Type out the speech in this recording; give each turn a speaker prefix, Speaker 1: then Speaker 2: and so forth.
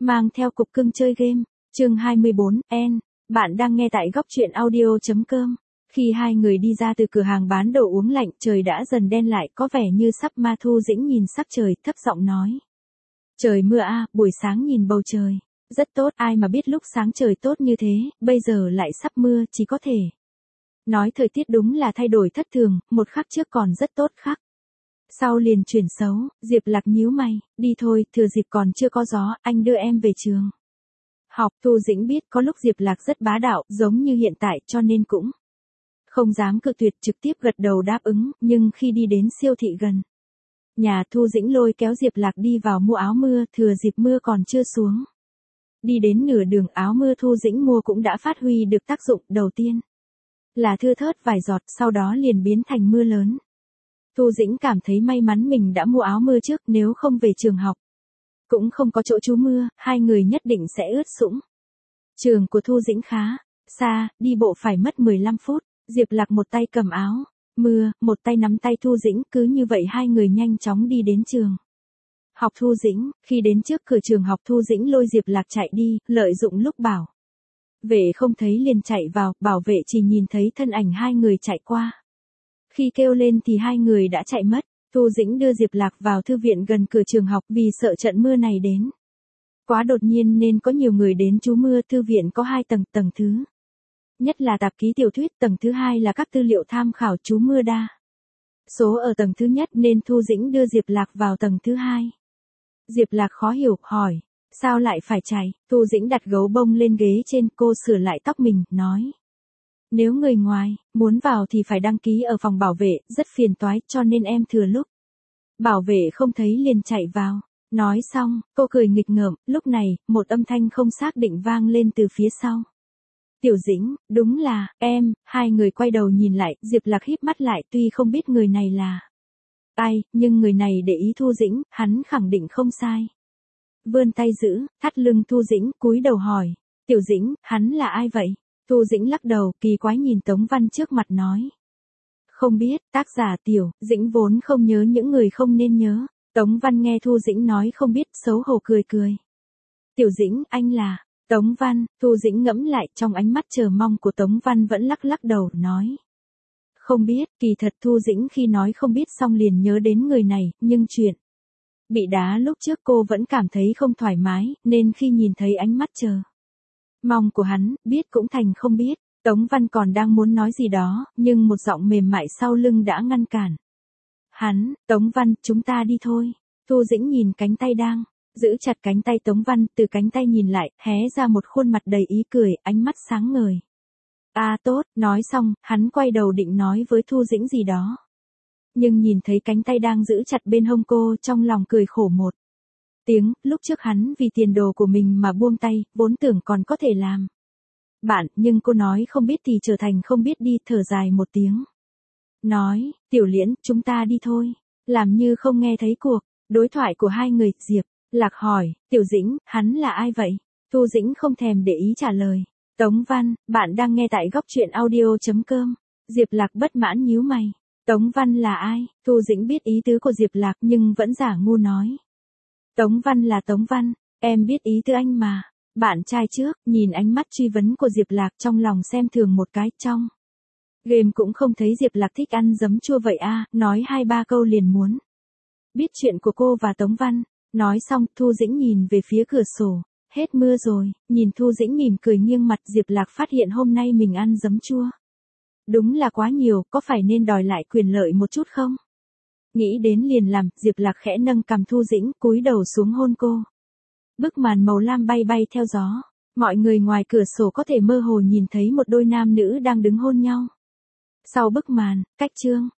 Speaker 1: mang theo cục cưng chơi game. Chương 24, bạn đang nghe tại góc truyện audio.com. Khi hai người đi ra từ cửa hàng bán đồ uống lạnh, trời đã dần đen lại, có vẻ như sắp ma. Thu Dĩnh nhìn sắc trời, thấp giọng nói. Trời mưa à, buổi sáng nhìn bầu trời. Rất tốt, ai mà biết lúc sáng trời tốt như thế, bây giờ lại sắp mưa, chỉ có thể nói thời tiết đúng là thay đổi thất thường, một khắc trước còn rất tốt khắc sau liền chuyển xấu. Diệp Lạc nhíu mày, đi thôi, thừa dịp còn chưa có gió, anh đưa em về trường học. Thu Dĩnh biết có lúc Diệp Lạc rất bá đạo, giống như hiện tại, cho nên cũng không dám cự tuyệt, trực tiếp gật đầu đáp ứng. Nhưng khi đi đến siêu thị gần nhà, Thu Dĩnh lôi kéo Diệp Lạc đi vào mua áo mưa, thừa dịp mưa còn chưa xuống. Đi đến nửa đường, áo mưa Thu Dĩnh mua cũng đã phát huy được tác dụng. Đầu tiên là thưa thớt vài giọt, sau đó liền biến thành mưa lớn. Thu Dĩnh cảm thấy may mắn mình đã mua áo mưa trước, nếu không về trường học cũng không có chỗ trú mưa, hai người nhất định sẽ ướt sũng. Trường của Thu Dĩnh khá xa, đi bộ phải mất 15 phút. Diệp Lạc một tay cầm áo mưa, một tay nắm tay Thu Dĩnh, cứ như vậy hai người nhanh chóng đi đến trường học Thu Dĩnh. Khi đến trước cửa trường học, Thu Dĩnh lôi Diệp Lạc chạy đi, lợi dụng lúc bảo vệ không thấy liền chạy vào, bảo vệ chỉ nhìn thấy thân ảnh hai người chạy qua. Khi kêu lên thì hai người đã chạy mất. Thu Dĩnh đưa Diệp Lạc vào thư viện gần cửa trường học, vì sợ trận mưa này đến quá đột nhiên nên có nhiều người đến trú mưa. Thư viện có 2 tầng, tầng thứ nhất là tạp ký tiểu thuyết, tầng thứ hai là các tư liệu tham khảo. Trú mưa đa số ở tầng thứ nhất nên Thu Dĩnh đưa Diệp Lạc vào tầng thứ hai. Diệp Lạc khó hiểu, hỏi, sao lại phải chạy? Thu Dĩnh đặt gấu bông lên ghế trên, cô sửa lại tóc mình, nói. Nếu người ngoài muốn vào thì phải đăng ký ở phòng bảo vệ, rất phiền toái, cho nên em thừa lúc bảo vệ không thấy liền chạy vào. Nói xong, cô cười nghịch ngợm. Lúc này, một âm thanh không xác định vang lên từ phía sau. Tiểu Dĩnh, đúng là em. Hai người quay đầu nhìn lại, Diệp Lạc híp mắt lại, tuy không biết người này là ai, nhưng người này để ý Thu Dĩnh, hắn khẳng định không sai. Vươn tay giữ thắt lưng Thu Dĩnh, cúi đầu hỏi, Tiểu Dĩnh, hắn là ai vậy? Thu Dĩnh lắc đầu, kỳ quái nhìn Tống Văn trước mặt nói. Không biết. Tác giả Tiểu Dĩnh vốn không nhớ những người không nên nhớ. Tống Văn nghe Thu Dĩnh nói không biết, xấu hổ cười cười. Tiểu Dĩnh, anh là Tống Văn. Thu Dĩnh ngẫm lại, trong ánh mắt chờ mong của Tống Văn vẫn lắc lắc đầu, nói. Không biết. Kỳ thật Thu Dĩnh khi nói không biết xong liền nhớ đến người này, nhưng chuyện bị đá lúc trước cô vẫn cảm thấy không thoải mái, nên khi nhìn thấy ánh mắt chờ mong của hắn, biết cũng thành không biết. Tống Văn còn đang muốn nói gì đó, nhưng một giọng mềm mại sau lưng đã ngăn cản hắn. Tống Văn, chúng ta đi thôi. Thu Dĩnh nhìn cánh tay đang giữ chặt cánh tay Tống Văn, từ cánh tay nhìn lại, hé ra một khuôn mặt đầy ý cười, ánh mắt sáng ngời. À tốt. Nói xong, hắn quay đầu định nói với Thu Dĩnh gì đó. Nhưng nhìn thấy cánh tay đang giữ chặt bên hông cô, trong lòng cười khổ một tiếng. Lúc trước hắn vì tiền đồ của mình mà buông tay, vốn tưởng còn có thể làm bạn, nhưng cô nói không biết thì trở thành không biết đi, thở dài một tiếng. Nói, Tiểu Liễn, chúng ta đi thôi. Làm như không nghe thấy cuộc đối thoại của hai người. Diệp Lạc hỏi, Tiểu Dĩnh, hắn là ai vậy? Thu Dĩnh không thèm để ý trả lời. Tống Văn, bạn đang nghe tại góc truyện audio.com. Diệp Lạc bất mãn nhíu mày. Tống Văn là ai? Thu Dĩnh biết ý tứ của Diệp Lạc nhưng vẫn giả ngu nói. Tống Văn là Tống Văn, em biết ý tứ anh mà. Bạn trai trước, nhìn ánh mắt truy vấn của Diệp Lạc, trong lòng xem thường một cái. Trong game cũng không thấy Diệp Lạc thích ăn giấm chua vậy à, nói 2-3 câu liền muốn biết chuyện của cô và Tống Văn. Nói xong, Thu Dĩnh nhìn về phía cửa sổ. Hết mưa rồi. Nhìn Thu Dĩnh mỉm cười nghiêng mặt, Diệp Lạc phát hiện hôm nay mình ăn giấm chua đúng là quá nhiều, có phải nên đòi lại quyền lợi một chút không? Nghĩ đến liền làm, Diệp Lạc khẽ nâng cằm Thu Dĩnh, cúi đầu xuống hôn cô. Bức màn màu lam bay bay theo gió. Mọi người ngoài cửa sổ có thể mơ hồ nhìn thấy một đôi nam nữ đang đứng hôn nhau. Sau bức màn, cách chương